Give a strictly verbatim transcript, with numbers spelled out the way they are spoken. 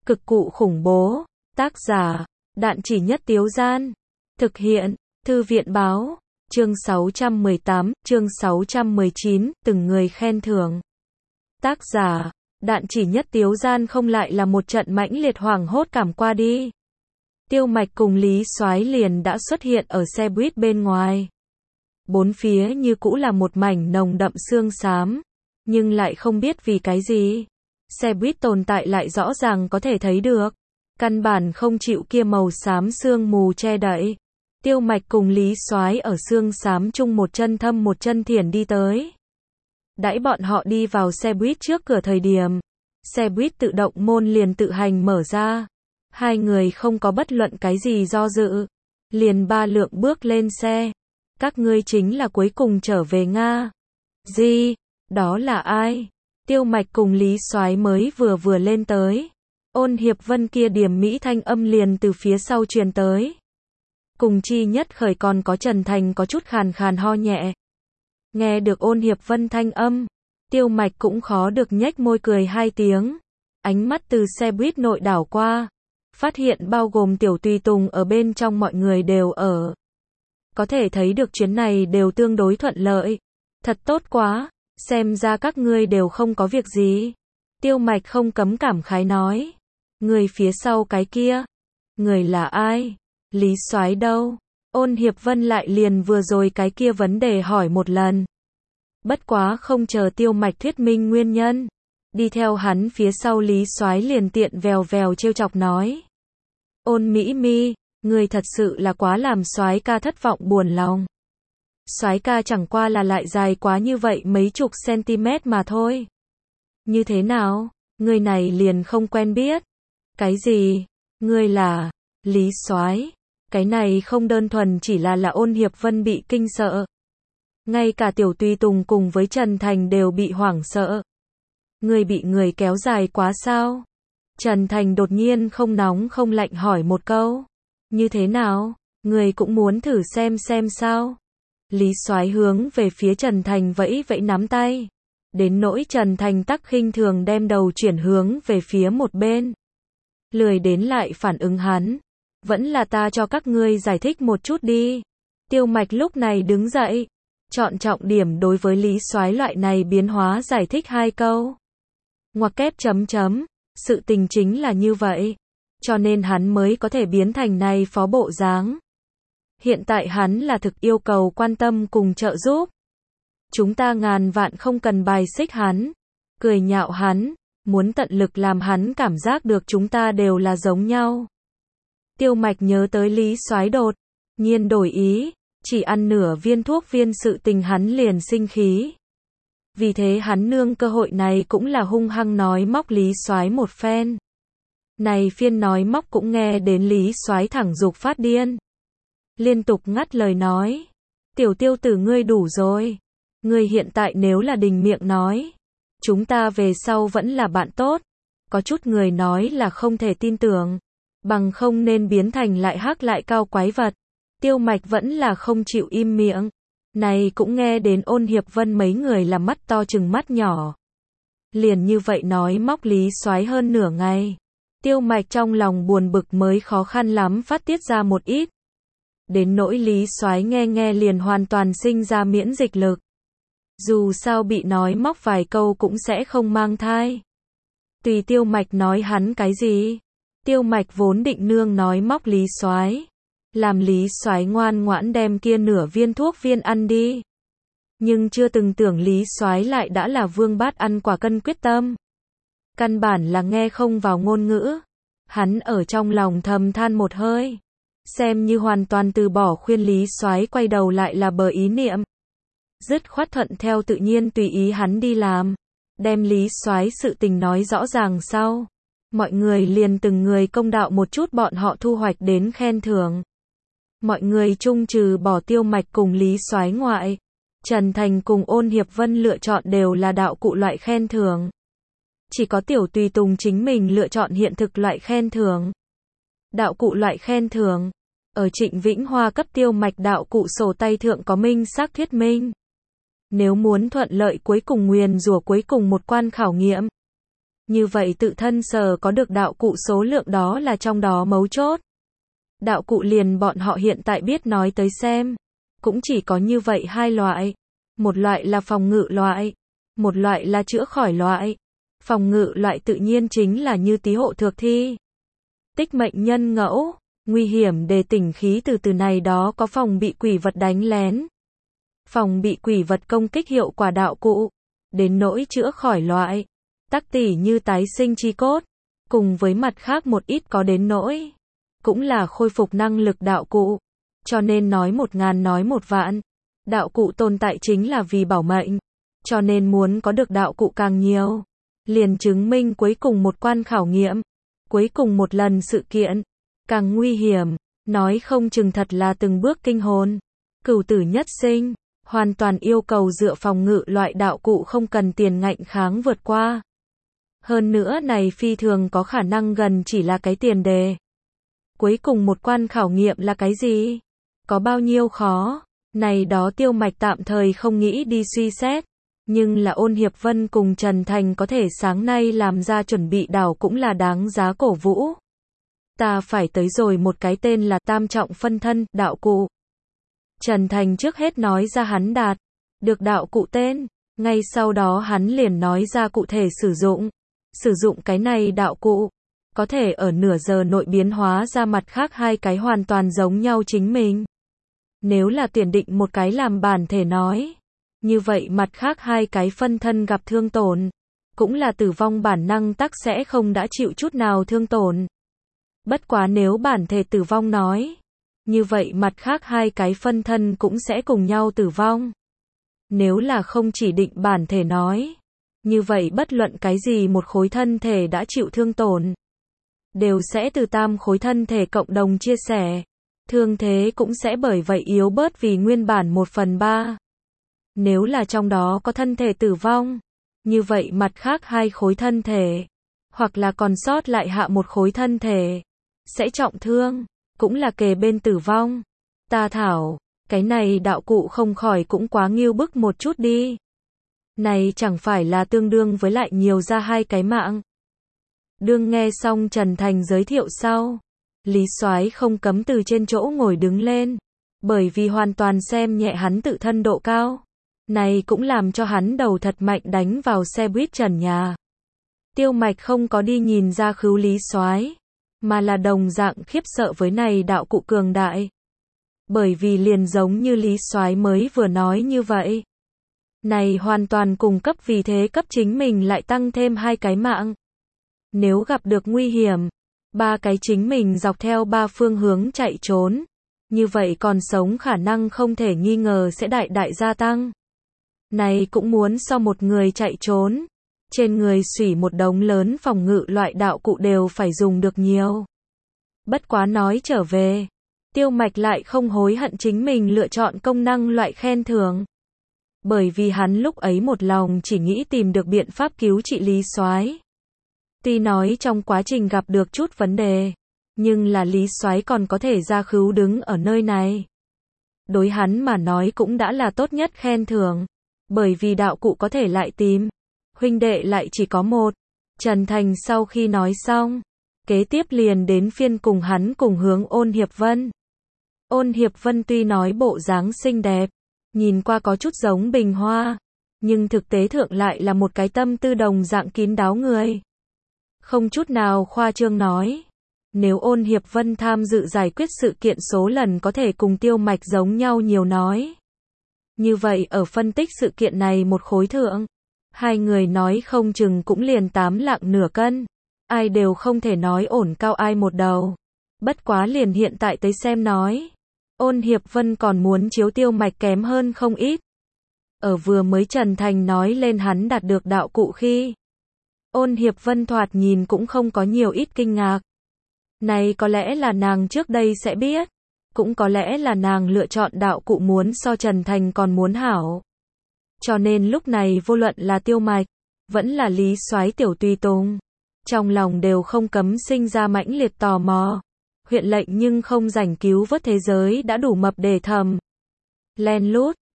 Cực cụ khủng bố. Tác giả, Đạn Chỉ Nhất Tiếu Gian. Thực hiện, Thư viện báo. Chương sáu trăm mười tám, chương sáu trăm mười chín, từng người khen thưởng. Tác giả, Đạn Chỉ Nhất Tiếu Gian. Không lại là một trận mãnh liệt hoảng hốt cảm qua đi. Tiêu Mạch cùng Lý Soái liền đã xuất hiện ở xe buýt bên ngoài. Bốn phía như cũ là một mảnh nồng đậm sương xám, nhưng lại không biết vì cái gì. Xe buýt tồn tại lại rõ ràng có thể thấy được, căn bản không chịu kia màu xám sương mù che đậy. Tiêu Mạch cùng Lý Soái ở sương xám chung một chân thâm một chân thiển đi tới. Đãi bọn họ đi vào xe buýt trước cửa thời điểm, xe buýt tự động môn liền tự hành mở ra. Hai người không có bất luận cái gì do dự, liền ba lượng bước lên xe. Các ngươi chính là cuối cùng trở về Nga. Gì? Đó là ai? Tiêu Mạch cùng Lý Soái mới vừa vừa lên tới. Ôn Hiệp Vân kia điểm mỹ thanh âm liền từ phía sau truyền tới. Cùng chi nhất khởi còn có Trần Thành có chút khàn khàn ho nhẹ. Nghe được Ôn Hiệp Vân thanh âm, Tiêu Mạch cũng khó được nhếch môi cười hai tiếng. Ánh mắt từ xe buýt nội đảo qua, phát hiện bao gồm Tiểu Tùy Tùng ở bên trong mọi người đều ở. Có thể thấy được chuyến này đều tương đối thuận lợi. Thật tốt quá, xem ra các ngươi đều không có việc gì. Tiêu Mạch không cấm cảm khái nói. Người phía sau cái kia, người là ai? Lý Soái đâu? Ôn Hiệp Vân lại liền vừa rồi cái kia vấn đề hỏi một lần. Bất quá không chờ Tiêu Mạch thuyết minh nguyên nhân, đi theo hắn phía sau Lý Soái liền tiện vèo vèo trêu chọc nói. Ôn Mỹ Mi, người thật sự là quá làm Soái ca thất vọng buồn lòng. Soái ca chẳng qua là lại dài quá như vậy mấy chục cm mà thôi. Như thế nào, người này liền không quen biết? Cái gì? Ngươi là Lý Soái? Cái này không đơn thuần chỉ là là Ôn Hiệp Vân bị kinh sợ. Ngay cả Tiểu Tùy Tùng cùng với Trần Thành đều bị hoảng sợ. Ngươi bị người kéo dài quá sao? Trần Thành đột nhiên không nóng không lạnh hỏi một câu. Như thế nào? Ngươi cũng muốn thử xem xem sao? Lý Soái hướng về phía Trần Thành vẫy vẫy nắm tay. Đến nỗi Trần Thành tắc khinh thường đem đầu chuyển hướng về phía một bên. Lười đến lại phản ứng hắn. Vẫn là ta cho các ngươi giải thích một chút đi. Tiêu Mạch lúc này đứng dậy, chọn trọng điểm đối với Lý Soái loại này biến hóa giải thích hai câu. Ngoặc kép chấm chấm, sự tình chính là như vậy, cho nên hắn mới có thể biến thành này phó bộ dáng. Hiện tại hắn là thực yêu cầu quan tâm cùng trợ giúp. Chúng ta ngàn vạn không cần bài xích hắn, cười nhạo hắn, muốn tận lực làm hắn cảm giác được chúng ta đều là giống nhau. Tiêu Mạch nhớ tới Lý Soái đột nhiên đổi ý, chỉ ăn nửa viên thuốc viên sự tình hắn liền sinh khí. Vì thế hắn nương cơ hội này cũng là hung hăng nói móc Lý Soái một phen. Này phiên nói móc cũng nghe đến Lý Soái thẳng dục phát điên. Liên tục ngắt lời nói. Tiểu Tiêu tử ngươi đủ rồi. Ngươi hiện tại nếu là đình miệng nói, chúng ta về sau vẫn là bạn tốt. Có chút người nói là không thể tin tưởng, bằng không nên biến thành lại hắc lại cao quái vật. Tiêu Mạch vẫn là không chịu im miệng. Này cũng nghe đến Ôn Hiệp Vân mấy người là mắt to chừng mắt nhỏ. Liền như vậy nói móc Lý Soái hơn nửa ngày. Tiêu Mạch trong lòng buồn bực mới khó khăn lắm phát tiết ra một ít. Đến nỗi Lý Soái nghe nghe liền hoàn toàn sinh ra miễn dịch lực. Dù sao bị nói móc vài câu cũng sẽ không mang thai. Tùy Tiêu Mạch nói hắn cái gì. Tiêu Mạch vốn định nương nói móc Lý Soái, làm Lý Soái ngoan ngoãn đem kia nửa viên thuốc viên ăn đi. Nhưng chưa từng tưởng Lý Soái lại đã là vương bát ăn quả cân quyết tâm. Căn bản là nghe không vào ngôn ngữ. Hắn ở trong lòng thầm than một hơi, xem như hoàn toàn từ bỏ khuyên Lý Soái quay đầu lại là bờ ý niệm. Dứt khoát thuận theo tự nhiên tùy ý hắn đi làm, đem Lý Soái sự tình nói rõ ràng sau. Mọi người liền từng người công đạo một chút bọn họ thu hoạch đến khen thưởng. Mọi người chung trừ bỏ Tiêu Mạch cùng Lý Soái ngoại, Trần Thành cùng Ôn Hiệp Vân lựa chọn đều là đạo cụ loại khen thưởng. Chỉ có Tiểu Tùy Tùng chính mình lựa chọn hiện thực loại khen thưởng. Đạo cụ loại khen thưởng, ở Trịnh Vĩnh Hoa cấp Tiêu Mạch đạo cụ sổ tay thượng có minh xác thuyết minh. Nếu muốn thuận lợi cuối cùng nguyền rủa cuối cùng một quan khảo nghiệm, Như vậy tự thân sở có được đạo cụ số lượng đó là trong đó mấu chốt. Đạo cụ liền bọn họ hiện tại biết nói tới xem. Cũng chỉ có như vậy hai loại. Một loại là phòng ngự loại. Một loại là chữa khỏi loại. Phòng ngự loại tự nhiên chính là như tí hộ thược thi. Tích mệnh nhân ngẫu. Nguy hiểm đề tỉnh khí từ từ này đó có phòng bị quỷ vật đánh lén. Phòng bị quỷ vật công kích hiệu quả đạo cụ. Đến nỗi chữa khỏi loại. Tắc tỉ như tái sinh chi cốt. Cùng với mặt khác một ít có đến nỗi. Cũng là khôi phục năng lực đạo cụ. Cho nên nói một ngàn nói một vạn. Đạo cụ tồn tại chính là vì bảo mệnh. Cho nên muốn có được đạo cụ càng nhiều. Liền chứng minh cuối cùng một quan khảo nghiệm. Cuối cùng một lần sự kiện. Càng nguy hiểm. Nói không chừng thật là từng bước kinh hồn. Cửu tử nhất sinh. Hoàn toàn yêu cầu dựa phòng ngự loại đạo cụ không cần tiền ngạnh kháng vượt qua. Hơn nữa này phi thường có khả năng gần chỉ là cái tiền đề. Cuối cùng một quan khảo nghiệm là cái gì? Có bao nhiêu khó? Này đó Tiêu Mạch tạm thời không nghĩ đi suy xét. Nhưng là Ôn Hiệp Vân cùng Trần Thành có thể sáng nay làm ra chuẩn bị đảo cũng là đáng giá cổ vũ. Ta phải tới rồi một cái tên là tam trọng phân thân, đạo cụ. Trần Thành trước hết nói ra hắn đạt được đạo cụ tên. Ngay sau đó hắn liền nói ra cụ thể sử dụng. Sử dụng cái này đạo cụ. Có thể ở nửa giờ nội biến hóa ra mặt khác hai cái hoàn toàn giống nhau chính mình. Nếu là tuyển định một cái làm bản thể nói. Như vậy mặt khác hai cái phân thân gặp thương tổn. Cũng là tử vong bản năng tắc sẽ không đã chịu chút nào thương tổn. Bất quá nếu bản thể tử vong nói. Như vậy mặt khác hai cái phân thân cũng sẽ cùng nhau tử vong. Nếu là không chỉ định bản thể nói. Như vậy bất luận cái gì một khối thân thể đã chịu thương tổn. Đều sẽ từ tam khối thân thể cộng đồng chia sẻ. Thương thế cũng sẽ bởi vậy yếu bớt vì nguyên bản một phần ba. Nếu là trong đó có thân thể tử vong. Như vậy mặt khác hai khối thân thể. Hoặc là còn sót lại hạ một khối thân thể. Sẽ trọng thương. Cũng là kề bên tử vong. Ta thảo. Cái này đạo cụ không khỏi cũng quá nghiêu bức một chút đi. Này chẳng phải là tương đương với lại nhiều ra hai cái mạng. Đương nghe xong Trần Thành giới thiệu sau. Lý Soái không cấm từ trên chỗ ngồi đứng lên. Bởi vì hoàn toàn xem nhẹ hắn tự thân độ cao. Này cũng làm cho hắn đầu thật mạnh đánh vào xe buýt trần nhà. Tiêu Mạch không có đi nhìn ra khứu Lý Soái. Mà là đồng dạng khiếp sợ với này đạo cụ cường đại. Bởi vì liền giống như Lý Soái mới vừa nói như vậy. Này hoàn toàn cùng cấp vì thế cấp chính mình lại tăng thêm hai cái mạng. Nếu gặp được nguy hiểm, ba cái chính mình dọc theo ba phương hướng chạy trốn. Như vậy còn sống khả năng không thể nghi ngờ sẽ đại đại gia tăng. Này cũng muốn so một người chạy trốn. Trên người xủy một đống lớn phòng ngự loại đạo cụ đều phải dùng được nhiều. Bất quá nói trở về. Tiêu Mạch lại không hối hận chính mình lựa chọn công năng loại khen thưởng. Bởi vì hắn lúc ấy một lòng chỉ nghĩ tìm được biện pháp cứu trị Lý Soái. Tuy nói trong quá trình gặp được chút vấn đề. Nhưng là Lý Soái còn có thể ra khứu đứng ở nơi này. Đối hắn mà nói cũng đã là tốt nhất khen thưởng. Bởi vì đạo cụ có thể lại tìm. Huynh đệ lại chỉ có một. Trần Thành sau khi nói xong. Kế tiếp liền đến phiên cùng hắn cùng hướng Ôn Hiệp Vân. Ôn Hiệp Vân tuy nói bộ dáng xinh đẹp. Nhìn qua có chút giống bình hoa. Nhưng thực tế thượng lại là một cái tâm tư đồng dạng kín đáo người. Không chút nào khoa trương nói. Nếu Ôn Hiệp Vân tham dự giải quyết sự kiện số lần có thể cùng Tiêu Mạch giống nhau nhiều nói. Như vậy ở phân tích sự kiện này một khối thượng. Hai người nói không chừng cũng liền tám lạng nửa cân. Ai đều không thể nói ổn cao ai một đầu. Bất quá liền hiện tại tới xem nói. Ôn Hiệp Vân còn muốn chiếu Tiêu Mạch kém hơn không ít. Ở vừa mới Trần Thành nói lên hắn đạt được đạo cụ khi. Ôn Hiệp Vân thoạt nhìn cũng không có nhiều ít kinh ngạc. Này có lẽ là nàng trước đây sẽ biết. Cũng có lẽ là nàng lựa chọn đạo cụ muốn so Trần Thành còn muốn hảo. Cho nên lúc này vô luận là Tiêu Mạch, vẫn là Lý Soái tiểu tùy tùng. Trong lòng đều không cấm sinh ra mãnh liệt tò mò. Huyện lệnh nhưng không rảnh cứu vớt thế giới đã đủ mập để thầm. Len lút,